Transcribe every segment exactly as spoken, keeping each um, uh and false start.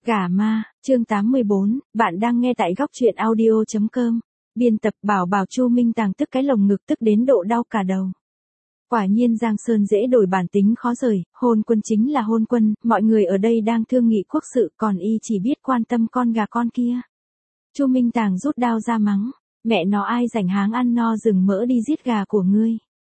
Gà ma, chương tám mươi bốn, bạn đang nghe tại góc truyện audio chấm com. Biên tập Bảo Bảo. Chu Minh Tàng tức cái lồng ngực tức đến độ đau cả đầu. Quả nhiên Giang Sơn dễ đổi bản tính khó rời, hôn quân chính là hôn quân, mọi người ở đây đang thương nghị quốc sự còn y chỉ biết quan tâm con gà con kia. Chu Minh Tàng rút đao ra mắng, mẹ nó ai rảnh háng ăn no rừng mỡ đi giết gà của ngươi.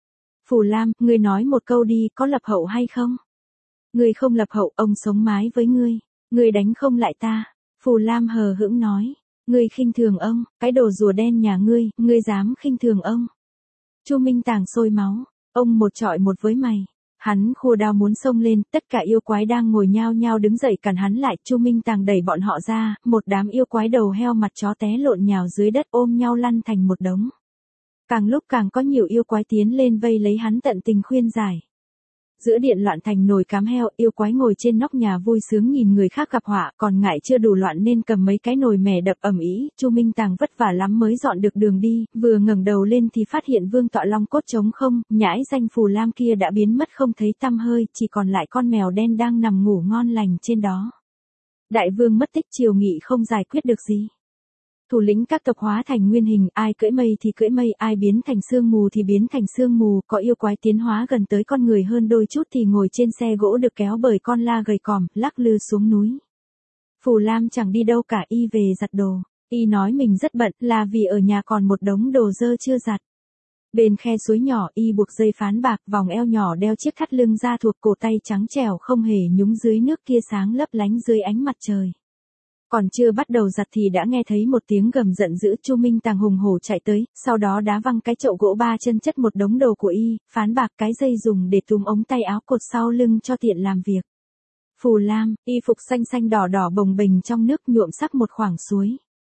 Phù Lam, ngươi nói một câu đi, có lập hậu hay không? Ngươi không lập hậu, ông sống mái với ngươi. Ngươi đánh không lại ta. Phù Lam hờ hững nói. Ngươi khinh thường ông, cái đồ rùa đen nhà ngươi, ngươi dám khinh thường ông. Chu Minh Tàng sôi máu, ông một trọi một với mày. Hắn khua đao muốn xông lên, tất cả yêu quái đang ngồi nhao nhao đứng dậy cản hắn lại. Chu Minh Tàng đẩy bọn họ ra, một đám yêu quái đầu heo mặt chó té lộn nhào dưới đất ôm nhau lăn thành một đống. Càng lúc càng có nhiều yêu quái tiến lên vây lấy hắn tận tình khuyên giải. Giữa điện loạn thành nồi cám heo, yêu quái ngồi trên nóc nhà vui sướng nhìn người khác gặp họa, còn ngại chưa đủ loạn nên cầm mấy cái nồi mẻ đập ầm ĩ. Chu Minh Tàng vất vả lắm mới dọn được đường đi, vừa ngẩng đầu lên thì phát hiện Vương Tọa Long cốt trống không, nhãi danh Phù Lam kia đã biến mất không thấy tăm hơi, chỉ còn lại con mèo đen đang nằm ngủ ngon lành trên đó. Đại vương mất tích, triều nghị không giải quyết được gì. Thủ lĩnh các tộc hóa thành nguyên hình, ai cưỡi mây thì cưỡi mây, ai biến thành sương mù thì biến thành sương mù, có yêu quái tiến hóa gần tới con người hơn đôi chút thì ngồi trên xe gỗ được kéo bởi con la gầy còm, lắc lư xuống núi. Phù Lam chẳng đi đâu cả, y về giặt đồ. Y nói mình rất bận là vì ở nhà còn một đống đồ dơ chưa giặt. Bên khe suối nhỏ y buộc dây phán bạc, vòng eo nhỏ đeo chiếc thắt lưng da thuộc, cổ tay trắng trẻo không hề nhúng dưới nước kia sáng lấp lánh dưới ánh mặt trời. Còn chưa bắt đầu giặt thì đã nghe thấy một tiếng gầm giận dữ. Chu Minh Tàng hùng hổ chạy tới, sau đó đá văng cái chậu gỗ ba chân chất một đống đồ của y, phán bạc, cái dây dùng để túm ống tay áo cột sau lưng cho tiện làm việc. Phù Lam, y phục xanh xanh đỏ đỏ bồng bềnh trong nước nhuộm sắc một khoảng suối.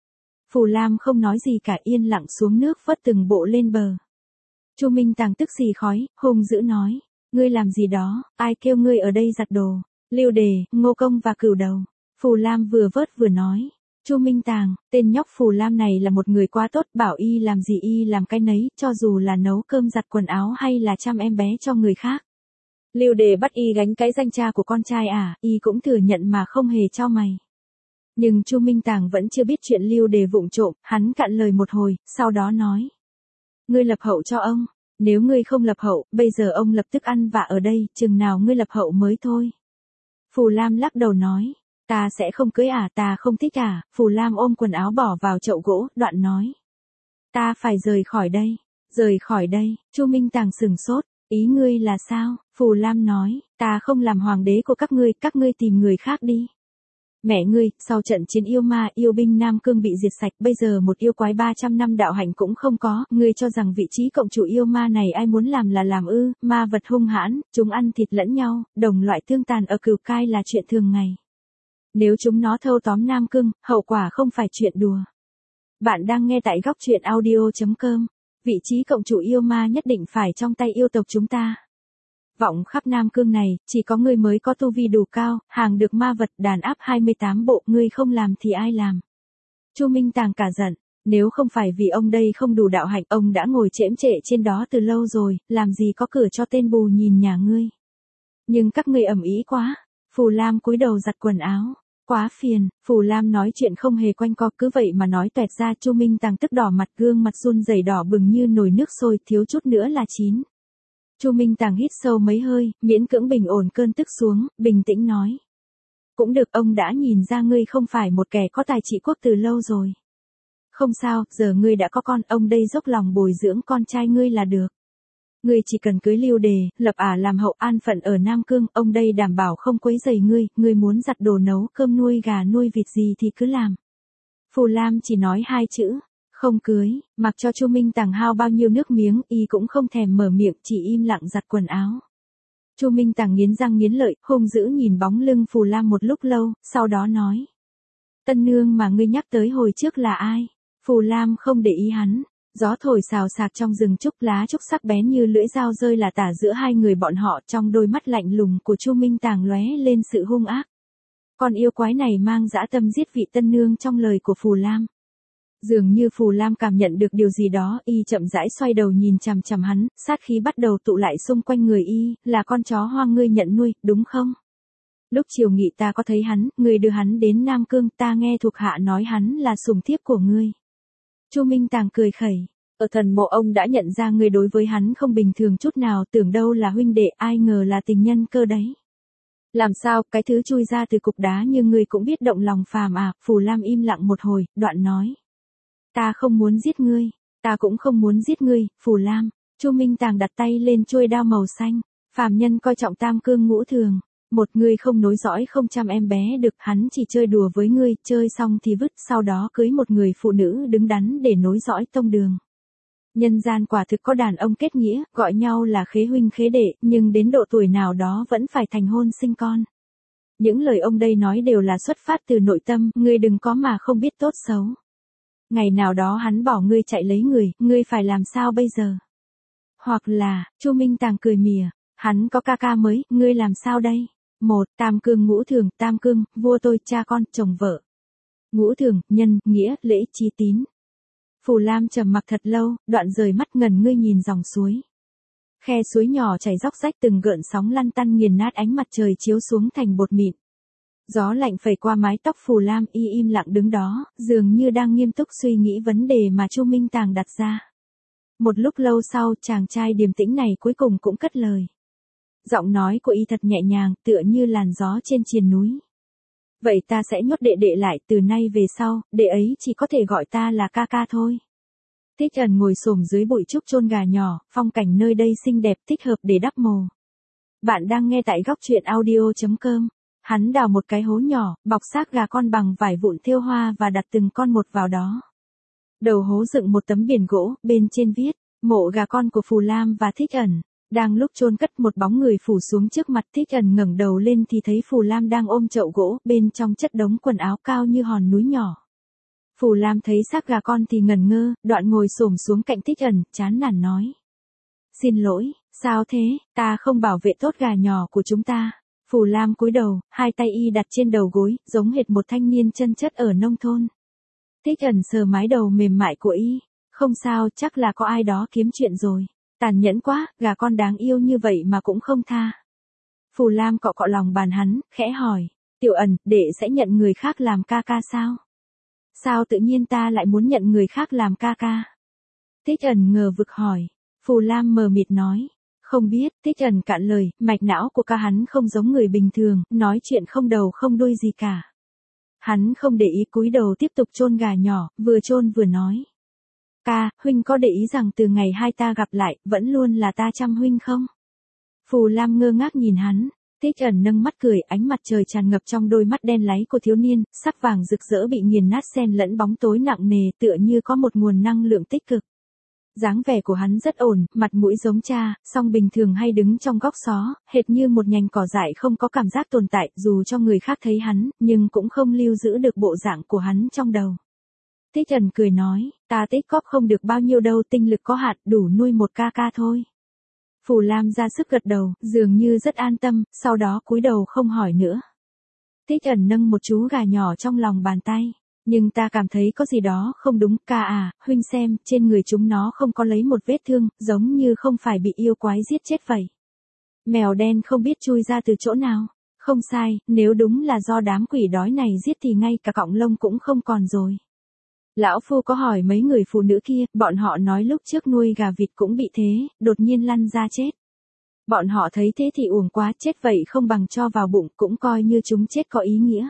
Phù Lam không nói gì cả, yên lặng xuống nước vớt từng bộ lên bờ. Chu Minh Tàng tức xì khói, hung dữ nói, ngươi làm gì đó, ai kêu ngươi ở đây giặt đồ? Lưu Đề, Ngô Công và Cửu Đầu. Phù Lam vừa vớt vừa nói, Chu Minh Tàng, tên nhóc Phù Lam này là một người quá tốt, bảo y làm gì y làm cái nấy, cho dù là nấu cơm giặt quần áo hay là chăm em bé cho người khác. Lưu Đề bắt y gánh cái danh cha của con trai à, y cũng thừa nhận mà không hề cho mày. Nhưng Chu Minh Tàng vẫn chưa biết chuyện Lưu Đề vụng trộm, hắn cạn lời một hồi, sau đó nói, ngươi lập hậu cho ông, nếu ngươi không lập hậu, bây giờ ông lập tức ăn vạ ở đây, chừng nào ngươi lập hậu mới thôi. Phù Lam lắc đầu nói, ta sẽ không cưới à, ta không thích à. Phù Lam ôm quần áo bỏ vào chậu gỗ, đoạn nói, ta phải rời khỏi đây, rời khỏi đây. Chu Minh Tàng sừng sốt, ý ngươi là sao? Phù Lam nói, ta không làm hoàng đế của các ngươi, các ngươi tìm người khác đi. Mẹ ngươi, sau trận chiến yêu ma, yêu binh Nam Cương bị diệt sạch, bây giờ một yêu quái ba trăm năm đạo hạnh cũng không có, ngươi cho rằng vị trí cộng chủ yêu ma này ai muốn làm là làm ư? Ma vật hung hãn, chúng ăn thịt lẫn nhau, đồng loại tương tàn ở Cửu Cai là chuyện thường ngày. Nếu chúng nó thâu tóm Nam Cương, hậu quả không phải chuyện đùa. Bạn đang nghe tại góc truyện audio chấm com. Vị trí cộng chủ yêu ma nhất định phải trong tay yêu tộc chúng ta. Vọng khắp Nam Cương này, chỉ có ngươi mới có tu vi đủ cao, hàng được ma vật đàn áp hai mươi tám bộ, ngươi không làm thì ai làm? Chu Minh Tàng cả giận, nếu không phải vì ông đây không đủ đạo hạnh, ông đã ngồi chễm trệ trên đó từ lâu rồi, làm gì có cửa cho tên bù nhìn nhà ngươi. Nhưng các ngươi ầm ĩ quá. Phù Lam cúi đầu giặt quần áo. Quá phiền. Phù Lam nói chuyện không hề quanh co, cứ vậy mà nói toẹt ra. Chu Minh Tàng tức đỏ mặt, gương mặt run rẩy đỏ bừng như nồi nước sôi, thiếu chút nữa là chín. Chu Minh Tàng hít sâu mấy hơi, miễn cưỡng bình ổn cơn tức xuống, bình tĩnh nói, cũng được, ông đã nhìn ra ngươi không phải một kẻ có tài trị quốc từ lâu rồi. Không sao, giờ ngươi đã có con, ông đây dốc lòng bồi dưỡng con trai ngươi là được. Ngươi chỉ cần cưới Lưu Đề, lập ả làm hậu, an phận ở Nam Cương, ông đây đảm bảo không quấy rầy ngươi, ngươi muốn giặt đồ nấu cơm nuôi gà nuôi vịt gì thì cứ làm. Phù Lam chỉ nói hai chữ, không cưới, mặc cho Chu Minh Tàng hao bao nhiêu nước miếng, y cũng không thèm mở miệng, chỉ im lặng giặt quần áo. Chu Minh Tàng nghiến răng nghiến lợi, hung dữ nhìn bóng lưng Phù Lam một lúc lâu, sau đó nói, tân nương mà ngươi nhắc tới hồi trước là ai? Phù Lam không để ý hắn. Gió thổi xào xạc trong rừng trúc, lá trúc sắc bén như lưỡi dao rơi là tả giữa hai người bọn họ, trong đôi mắt lạnh lùng của Chu Minh Tàng lóe lên sự hung ác. Con yêu quái này mang dã tâm giết vị tân nương trong lời của Phù Lam. Dường như Phù Lam cảm nhận được điều gì đó, y chậm rãi xoay đầu nhìn chằm chằm hắn, sát khí bắt đầu tụ lại xung quanh người y, là con chó hoang ngươi nhận nuôi, đúng không? Lúc chiều nghị ta có thấy hắn, ngươi đưa hắn đến Nam Cương, ta nghe thuộc hạ nói hắn là sủng thiếp của ngươi. Chu Minh Tàng cười khẩy, ở thần mộ ông đã nhận ra ngươi đối với hắn không bình thường chút nào, tưởng đâu là huynh đệ, ai ngờ là tình nhân cơ đấy. Làm sao, cái thứ chui ra từ cục đá như ngươi cũng biết động lòng phàm à? Phù Lam im lặng một hồi, đoạn nói. Ta không muốn giết ngươi, ta cũng không muốn giết ngươi, Phù Lam. Chu Minh Tàng đặt tay lên chuôi đao màu xanh, phàm nhân coi trọng tam cương ngũ thường. Một người không nối dõi không chăm em bé được, hắn chỉ chơi đùa với ngươi, chơi xong thì vứt, sau đó cưới một người phụ nữ đứng đắn để nối dõi tông đường. Nhân gian quả thực có đàn ông kết nghĩa, gọi nhau là khế huynh khế đệ, nhưng đến độ tuổi nào đó vẫn phải thành hôn sinh con. Những lời ông đây nói đều là xuất phát từ nội tâm, ngươi đừng có mà không biết tốt xấu. Ngày nào đó hắn bỏ ngươi chạy lấy người, ngươi phải làm sao bây giờ? Hoặc là, Chu Minh Tàng cười mỉa, hắn có ca ca mới, ngươi làm sao đây? Một, tam cương ngũ thường, tam cương, vua tôi, cha con, chồng vợ. Ngũ thường, nhân, nghĩa, lễ, trí tín. Phù Lam trầm mặc thật lâu, đoạn rời mắt ngần ngươi nhìn dòng suối. Khe suối nhỏ chảy róc rách từng gợn sóng lăn tăn nghiền nát ánh mặt trời chiếu xuống thành bột mịn. Gió lạnh phẩy qua mái tóc Phù Lam, y im lặng đứng đó, dường như đang nghiêm túc suy nghĩ vấn đề mà Chu Minh Tàng đặt ra. Một lúc lâu sau, chàng trai điềm tĩnh này cuối cùng cũng cất lời. Giọng nói của y thật nhẹ nhàng, tựa như làn gió trên triền núi. Vậy ta sẽ nhốt đệ đệ lại, từ nay về sau, đệ ấy chỉ có thể gọi ta là ca ca thôi. Thích Ẩn ngồi xổm dưới bụi trúc chôn gà nhỏ, phong cảnh nơi đây xinh đẹp, thích hợp để đắp mồ. Bạn đang nghe tại góc truyện audio chấm com. Hắn đào một cái hố nhỏ, bọc xác gà con bằng vải vụn thêu hoa và đặt từng con một vào đó. Đầu hố dựng một tấm biển gỗ, bên trên viết, mộ gà con của Phù Lam và Thích Ẩn. Đang lúc chôn cất, một bóng người phủ xuống trước mặt Thích Ẩn, ngẩng đầu lên thì thấy Phù Lam đang ôm chậu gỗ, bên trong chất đống quần áo cao như hòn núi nhỏ. Phù Lam thấy xác gà con thì ngẩn ngơ, đoạn ngồi xổm xuống cạnh Thích Ẩn, chán nản nói. Xin lỗi, sao thế, ta không bảo vệ tốt gà nhỏ của chúng ta. Phù Lam cúi đầu, hai tay y đặt trên đầu gối, giống hệt một thanh niên chân chất ở nông thôn. Thích Ẩn sờ mái đầu mềm mại của y. Không sao, chắc là có ai đó kiếm chuyện rồi. Tàn nhẫn quá, gà con đáng yêu như vậy mà cũng không tha. Phù Lam cọ cọ lòng bàn hắn, khẽ hỏi. Tiểu Ẩn, đệ sẽ nhận người khác làm ca ca sao? Sao tự nhiên ta lại muốn nhận người khác làm ca ca? Thích Ẩn ngờ vực hỏi. Phù Lam mờ mịt nói. Không biết, Thích Ẩn cạn lời, mạch não của ca hắn không giống người bình thường, nói chuyện không đầu không đuôi gì cả. Hắn không để ý, cúi đầu tiếp tục chôn gà nhỏ, vừa chôn vừa nói. Ca, huynh có để ý rằng từ ngày hai ta gặp lại, vẫn luôn là ta chăm huynh không? Phù Lam ngơ ngác nhìn hắn. Thích Ẩn nâng mắt cười, ánh mặt trời tràn ngập trong đôi mắt đen láy của thiếu niên, sắc vàng rực rỡ bị nghiền nát xen lẫn bóng tối nặng nề, tựa như có một nguồn năng lượng tích cực. Dáng vẻ của hắn rất ổn, mặt mũi giống cha, song bình thường hay đứng trong góc xó, hệt như một nhành cỏ dại không có cảm giác tồn tại, dù cho người khác thấy hắn, nhưng cũng không lưu giữ được bộ dạng của hắn trong đầu. Thích Ẩn cười nói, ta tích cóp không được bao nhiêu đâu, tinh lực có hạn, đủ nuôi một ca ca thôi. Phù Lam ra sức gật đầu, dường như rất an tâm, sau đó cúi đầu không hỏi nữa. Thích Ẩn nâng một chú gà nhỏ trong lòng bàn tay. Nhưng ta cảm thấy có gì đó không đúng, ca à, huynh xem, trên người chúng nó không có lấy một vết thương, giống như không phải bị yêu quái giết chết vậy. Mèo đen không biết chui ra từ chỗ nào. Không sai, nếu đúng là do đám quỷ đói này giết thì ngay cả cọng lông cũng không còn rồi. Lão Phu có hỏi mấy người phụ nữ kia, bọn họ nói lúc trước nuôi gà vịt cũng bị thế, đột nhiên lăn ra chết. Bọn họ thấy thế thì uổng quá, chết vậy không bằng cho vào bụng, cũng coi như chúng chết có ý nghĩa.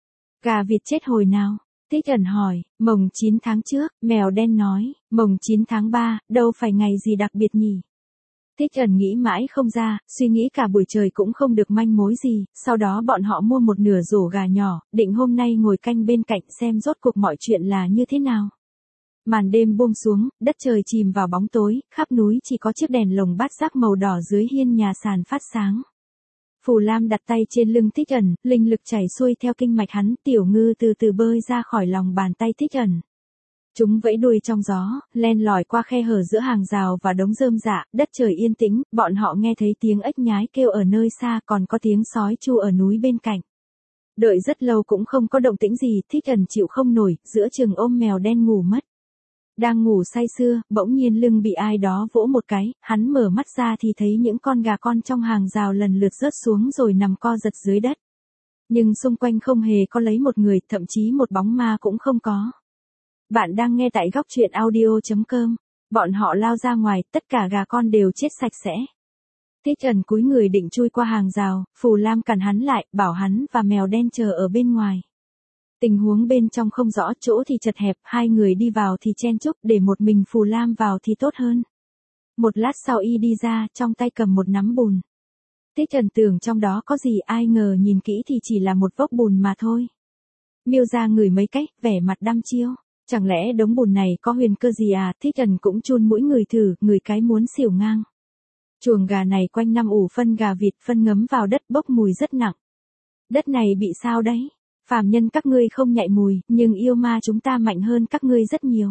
Gà vịt chết hồi nào? Thích Ẩn hỏi. Mồng chín tháng trước, mèo đen nói. Mồng chín tháng ba, đâu phải ngày gì đặc biệt nhỉ? Thích Ẩn nghĩ mãi không ra, suy nghĩ cả buổi trời cũng không được manh mối gì, sau đó bọn họ mua một nửa rổ gà nhỏ, định hôm nay ngồi canh bên cạnh xem rốt cuộc mọi chuyện là như thế nào. Màn đêm buông xuống, đất trời chìm vào bóng tối, khắp núi chỉ có chiếc đèn lồng bát giác màu đỏ dưới hiên nhà sàn phát sáng. Phù Lam đặt tay trên lưng Thích Ẩn, linh lực chảy xuôi theo kinh mạch hắn, tiểu ngư từ từ bơi ra khỏi lòng bàn tay Thích Ẩn. Chúng vẫy đuôi trong gió, len lỏi qua khe hở giữa hàng rào và đống rơm rạ, đất trời yên tĩnh, bọn họ nghe thấy tiếng ếch nhái kêu ở nơi xa, còn có tiếng sói tru ở núi bên cạnh. Đợi rất lâu cũng không có động tĩnh gì, Thích Ẩn chịu không nổi, giữa chừng ôm mèo đen ngủ mất. Đang ngủ say sưa, bỗng nhiên lưng bị ai đó vỗ một cái, hắn mở mắt ra thì thấy những con gà con trong hàng rào lần lượt rớt xuống rồi nằm co giật dưới đất. Nhưng xung quanh không hề có lấy một người, thậm chí một bóng ma cũng không có. Bạn đang nghe tại góc truyện audio.com. Bọn họ lao ra ngoài, tất cả gà con đều chết sạch sẽ. Thích Ẩn cúi người định chui qua hàng rào, Phù Lam cản hắn lại, bảo hắn và mèo đen chờ ở bên ngoài. Tình huống bên trong không rõ, chỗ thì chật hẹp, hai người đi vào thì chen chúc, để một mình Phù Lam vào thì tốt hơn. Một lát sau y đi ra, trong tay cầm một nắm bùn. Thích Ẩn tưởng trong đó có gì, ai ngờ nhìn kỹ thì chỉ là một vốc bùn mà thôi. Miêu ra ngửi mấy cách, vẻ mặt đăm chiêu. Chẳng lẽ đống bùn này có huyền cơ gì à? Thích Ẩn cũng chun mũi người thử, người cái muốn xỉu ngang. Chuồng gà này quanh năm ủ phân gà vịt, phân ngấm vào đất bốc mùi rất nặng. Đất này bị sao đấy? Phàm nhân các ngươi không nhạy mùi, nhưng yêu ma chúng ta mạnh hơn các ngươi rất nhiều.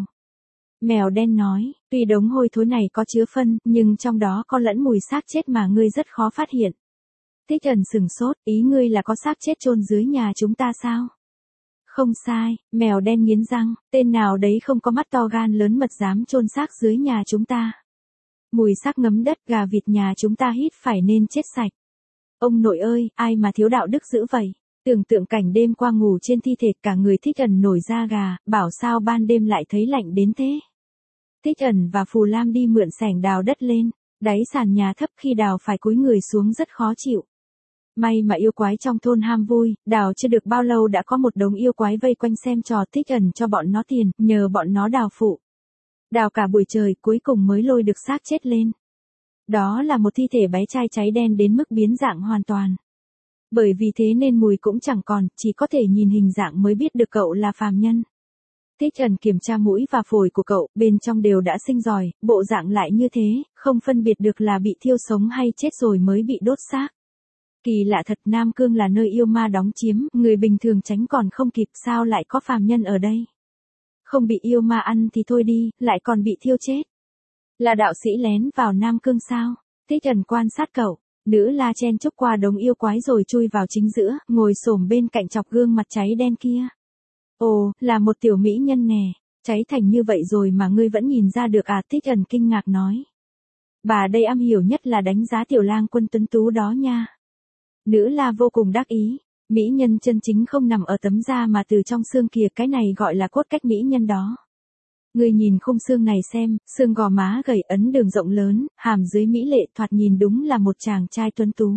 Mèo đen nói, tuy đống hôi thối này có chứa phân, nhưng trong đó có lẫn mùi xác chết mà ngươi rất khó phát hiện. Thích Ẩn sừng sốt, ý ngươi là có xác chết chôn dưới nhà chúng ta sao? Không sai, mèo đen nghiến răng, tên nào đấy không có mắt to gan lớn mật dám chôn xác dưới nhà chúng ta. Mùi xác ngấm đất, gà vịt nhà chúng ta hít phải nên chết sạch. Ông nội ơi, ai mà thiếu đạo đức dữ vậy? Tưởng tượng cảnh đêm qua ngủ trên thi thể, cả người Thích Ẩn nổi da gà, bảo sao ban đêm lại thấy lạnh đến thế. Thích Ẩn và Phù Lam đi mượn xẻng đào đất lên, đáy sàn nhà thấp, khi đào phải cúi người xuống rất khó chịu. May mà yêu quái trong thôn ham vui, đào chưa được bao lâu đã có một đống yêu quái vây quanh xem trò. Thích Ẩn cho bọn nó tiền, nhờ bọn nó đào phụ. Đào cả buổi trời, cuối cùng mới lôi được xác chết lên. Đó là một thi thể bé trai cháy đen đến mức biến dạng hoàn toàn. Bởi vì thế nên mùi cũng chẳng còn, chỉ có thể nhìn hình dạng mới biết được cậu là phàm nhân. Thích Ẩn kiểm tra mũi và phổi của cậu, bên trong đều đã sinh giòi, bộ dạng lại như thế, không phân biệt được là bị thiêu sống hay chết rồi mới bị đốt xác. Kỳ lạ thật, Nam Cương là nơi yêu ma đóng chiếm, người bình thường tránh còn không kịp, sao lại có phàm nhân ở đây? Không bị yêu ma ăn thì thôi đi, lại còn bị thiêu chết. Là đạo sĩ lén vào Nam Cương sao? Thích Ẩn quan sát cậu, nữ la chen chúc qua đống yêu quái rồi chui vào chính giữa, ngồi xổm bên cạnh chọc gương mặt cháy đen kia. Ồ, là một tiểu mỹ nhân nè, cháy thành như vậy rồi mà ngươi vẫn nhìn ra được à? Thích Ẩn kinh ngạc nói. Bà đây am hiểu nhất là đánh giá tiểu lang quân tuấn tú đó nha. Nữ la vô cùng đắc ý, mỹ nhân chân chính không nằm ở tấm da mà từ trong xương kìa, cái này gọi là cốt cách mỹ nhân đó. Ngươi nhìn khung xương này xem, xương gò má gầy, ấn đường rộng lớn, hàm dưới mỹ lệ, thoạt nhìn đúng là một chàng trai tuấn tú.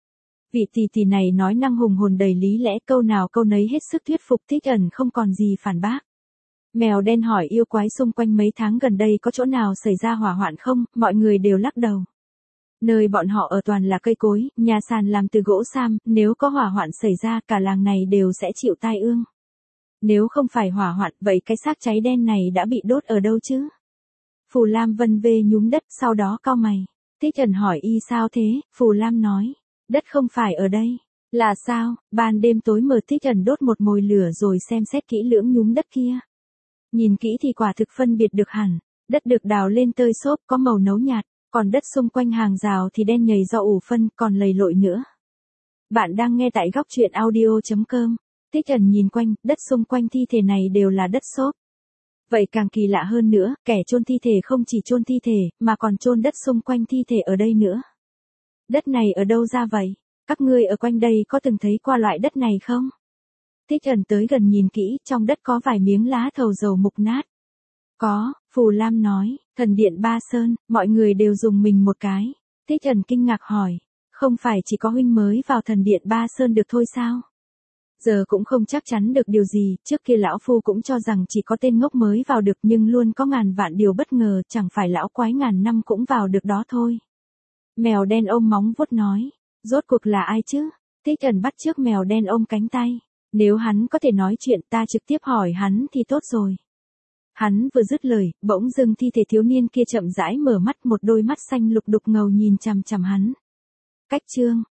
Vị tỷ tỷ này nói năng hùng hồn đầy lý lẽ, câu nào câu nấy hết sức thuyết phục. Thích Ẩn không còn gì phản bác. Mèo đen hỏi yêu quái xung quanh mấy tháng gần đây có chỗ nào xảy ra hỏa hoạn không, mọi người đều lắc đầu. Nơi bọn họ ở toàn là cây cối, nhà sàn làm từ gỗ sam, nếu có hỏa hoạn xảy ra cả làng này đều sẽ chịu tai ương. Nếu không phải hỏa hoạn, vậy cái xác cháy đen này đã bị đốt ở đâu chứ? Phù Lam vân vê nhúm đất, sau đó cau mày. Thích Ẩn hỏi y sao thế, Phù Lam nói, đất không phải ở đây. Là sao? Ban đêm tối mờ Thích Ẩn đốt một mồi lửa rồi xem xét kỹ lưỡng nhúm đất kia. Nhìn kỹ thì quả thực phân biệt được hẳn, đất được đào lên tơi xốp có màu nấu nhạt, còn đất xung quanh hàng rào thì đen nhầy do ủ phân, còn lầy lội nữa. Bạn đang nghe tại góc truyện audio.com. Thích Ẩn nhìn quanh, đất xung quanh thi thể này đều là đất xốp. Vậy càng kỳ lạ hơn nữa, kẻ chôn thi thể không chỉ chôn thi thể, mà còn chôn đất xung quanh thi thể ở đây nữa. Đất này ở đâu ra vậy? Các ngươi ở quanh đây có từng thấy qua loại đất này không? Thích Ẩn tới gần nhìn kỹ, trong đất có vài miếng lá thầu dầu mục nát. Có, Phù Lam nói, thần điện Ba Sơn, mọi người đều dùng mình một cái. Thích Ẩn kinh ngạc hỏi, không phải chỉ có huynh mới vào thần điện Ba Sơn được thôi sao? Giờ cũng không chắc chắn được điều gì, trước kia lão phu cũng cho rằng chỉ có tên ngốc mới vào được, nhưng luôn có ngàn vạn điều bất ngờ, chẳng phải lão quái ngàn năm cũng vào được đó thôi. Mèo đen ôm móng vuốt nói, rốt cuộc là ai chứ? Thích Ẩn bắt chước mèo đen ôm cánh tay, nếu hắn có thể nói chuyện ta trực tiếp hỏi hắn thì tốt rồi. Hắn vừa dứt lời, bỗng dưng thi thể thiếu niên kia chậm rãi mở mắt, một đôi mắt xanh lục đục ngầu nhìn chằm chằm hắn. Cách chương,